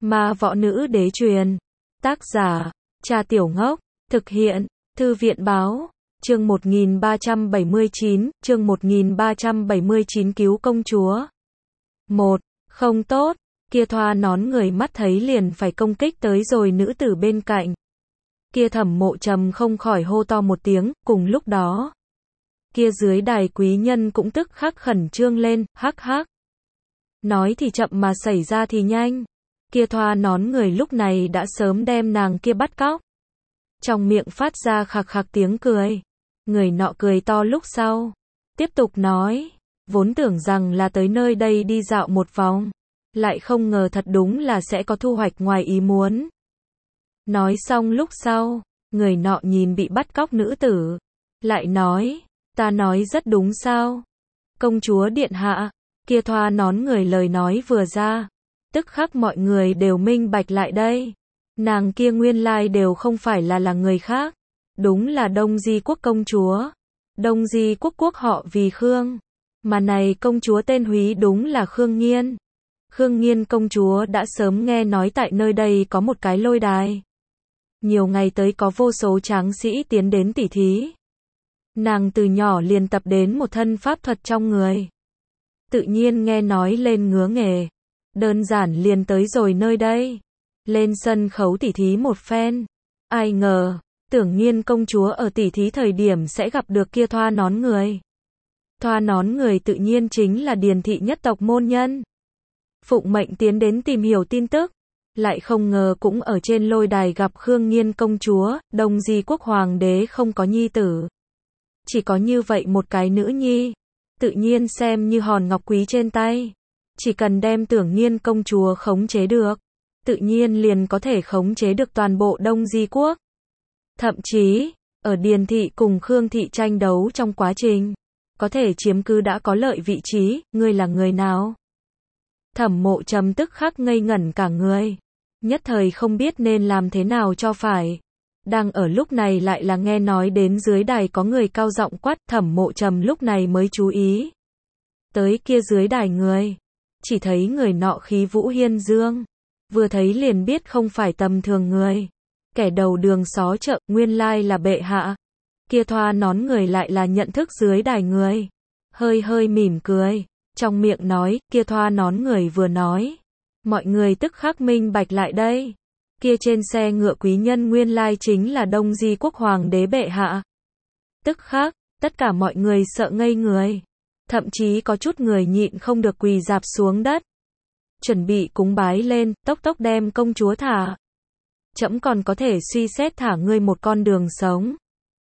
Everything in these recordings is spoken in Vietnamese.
Ma Võ Nữ Đế truyền. Tác giả, Cha Tiểu Ngốc. Thực hiện, Thư viện Báo. Chương 1379, chương 1379 cứu công chúa. 1. Không tốt, kia thoa nón người mắt thấy liền phải công kích tới rồi nữ tử bên cạnh. Kia Thẩm Mộ Trầm không khỏi hô to một tiếng, cùng lúc đó. Kia dưới đài quý nhân cũng tức khắc khẩn trương lên, hắc hắc. Nói thì chậm mà xảy ra thì nhanh. Kia thoa nón người lúc này đã sớm đem nàng kia bắt cóc. Trong miệng phát ra khạc khạc tiếng cười. Người nọ cười to lúc sau. Tiếp tục nói. Vốn tưởng rằng là tới nơi đây đi dạo một vòng. Lại không ngờ thật đúng là sẽ có thu hoạch ngoài ý muốn. Nói xong lúc sau. Người nọ nhìn bị bắt cóc nữ tử. Lại nói. Ta nói rất đúng sao. Công chúa điện hạ. Kia thoa nón người lời nói vừa ra. Tức khắc mọi người đều minh bạch lại đây. Nàng kia nguyên lai đều không phải là người khác. Đúng là Đông Di quốc công chúa. Đông Di quốc quốc họ vì Khương. Mà này công chúa tên húy đúng là Khương Nghiên. Khương Nghiên công chúa đã sớm nghe nói tại nơi đây có một cái lôi đài. Nhiều ngày tới có vô số tráng sĩ tiến đến tỉ thí. Nàng từ nhỏ liền tập đến một thân pháp thuật trong người. Tự nhiên nghe nói lên ngứa nghề. Đơn giản liền tới rồi nơi đây. Lên sân khấu tỉ thí một phen. Ai ngờ, tưởng Nghiên công chúa ở tỉ thí thời điểm sẽ gặp được kia thoa nón người. Thoa nón người tự nhiên chính là Điền thị nhất tộc môn nhân. Phụng mệnh tiến đến tìm hiểu tin tức. Lại không ngờ cũng ở trên lôi đài gặp Khương Nghiên công chúa, Đông Di quốc hoàng đế không có nhi tử. Chỉ có như vậy một cái nữ nhi. Tự nhiên xem như hòn ngọc quý trên tay. Chỉ cần đem tưởng Nghiên công chúa khống chế được. Tự nhiên liền có thể khống chế được toàn bộ Đông Di quốc. Thậm chí, ở Điền thị cùng Khương thị tranh đấu trong quá trình, có thể chiếm cứ đã có lợi vị trí, ngươi là người nào? Thẩm Mộ Trầm tức khắc ngây ngẩn cả người. Nhất thời không biết nên làm thế nào cho phải. Đang ở lúc này lại là nghe nói đến dưới đài có người cao giọng quát, Thẩm Mộ Trầm lúc này mới chú ý. Tới kia dưới đài người. Chỉ thấy người nọ khí vũ hiên dương. Vừa thấy liền biết không phải tầm thường người. Kẻ đầu đường xó chợ, nguyên lai là bệ hạ. Kia thoa nón người lại là nhận thức dưới đài người. Hơi hơi mỉm cười. Trong miệng nói, kia thoa nón người vừa nói. Mọi người tức khắc minh bạch lại đây. Kia trên xe ngựa quý nhân nguyên lai chính là Đông Di quốc hoàng đế bệ hạ. Tức khắc, tất cả mọi người sợ ngây người. Thậm chí có chút người nhịn không được quỳ rạp xuống đất. Chuẩn bị cúng bái lên, tốc tốc đem công chúa thả. Trẫm còn có thể suy xét thả ngươi một con đường sống.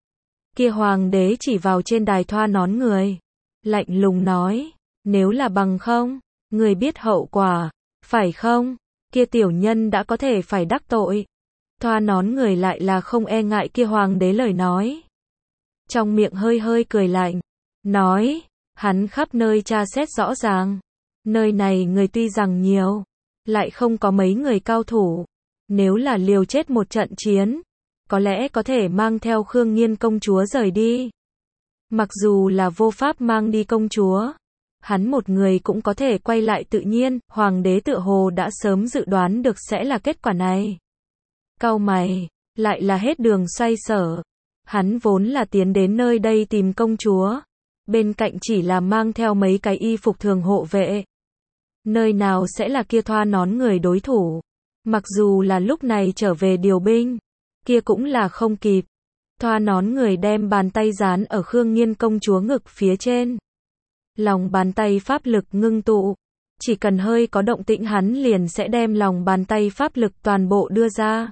Kia hoàng đế chỉ vào trên đài thoa nón người. Lạnh lùng nói, nếu là bằng không, người biết hậu quả, phải không? Kia tiểu nhân đã có thể phải đắc tội. Thoa nón người lại là không e ngại kia hoàng đế lời nói. Trong miệng hơi hơi cười lạnh, nói, hắn khắp nơi tra xét rõ ràng. Nơi này người tuy rằng nhiều, lại không có mấy người cao thủ. Nếu là liều chết một trận chiến, có lẽ có thể mang theo Khương Nghiên công chúa rời đi. Mặc dù là vô pháp mang đi công chúa, hắn một người cũng có thể quay lại tự nhiên, hoàng đế tựa hồ đã sớm dự đoán được sẽ là kết quả này. Cau mày, lại là hết đường xoay sở. Hắn vốn là tiến đến nơi đây tìm công chúa. Bên cạnh chỉ là mang theo mấy cái y phục thường hộ vệ. Nơi nào sẽ là kia thoa nón người đối thủ. Mặc dù là lúc này trở về điều binh, kia cũng là không kịp. Thoa nón người đem bàn tay dán ở Khương Nghiên công chúa ngực phía trên. Lòng bàn tay pháp lực ngưng tụ. Chỉ cần hơi có động tĩnh hắn liền sẽ đem lòng bàn tay pháp lực toàn bộ đưa ra.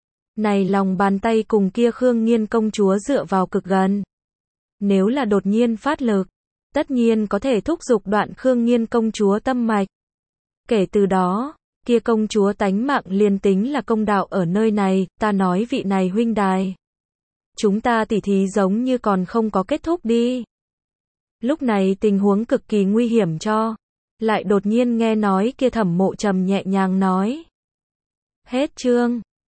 Này lòng bàn tay cùng kia Khương Nghiên công chúa dựa vào cực gần. Nếu là đột nhiên phát lực, tất nhiên có thể thúc giục đoạn Khương Nghiên công chúa tâm mạch. Kể từ đó, kia công chúa tánh mạng liền tính là công đạo ở nơi này, ta nói vị này huynh đài. Chúng ta tỉ thí giống như còn không có kết thúc đi. Lúc này tình huống cực kỳ nguy hiểm cho. Lại đột nhiên nghe nói kia Thẩm Mộ Trầm nhẹ nhàng nói. Hết chương.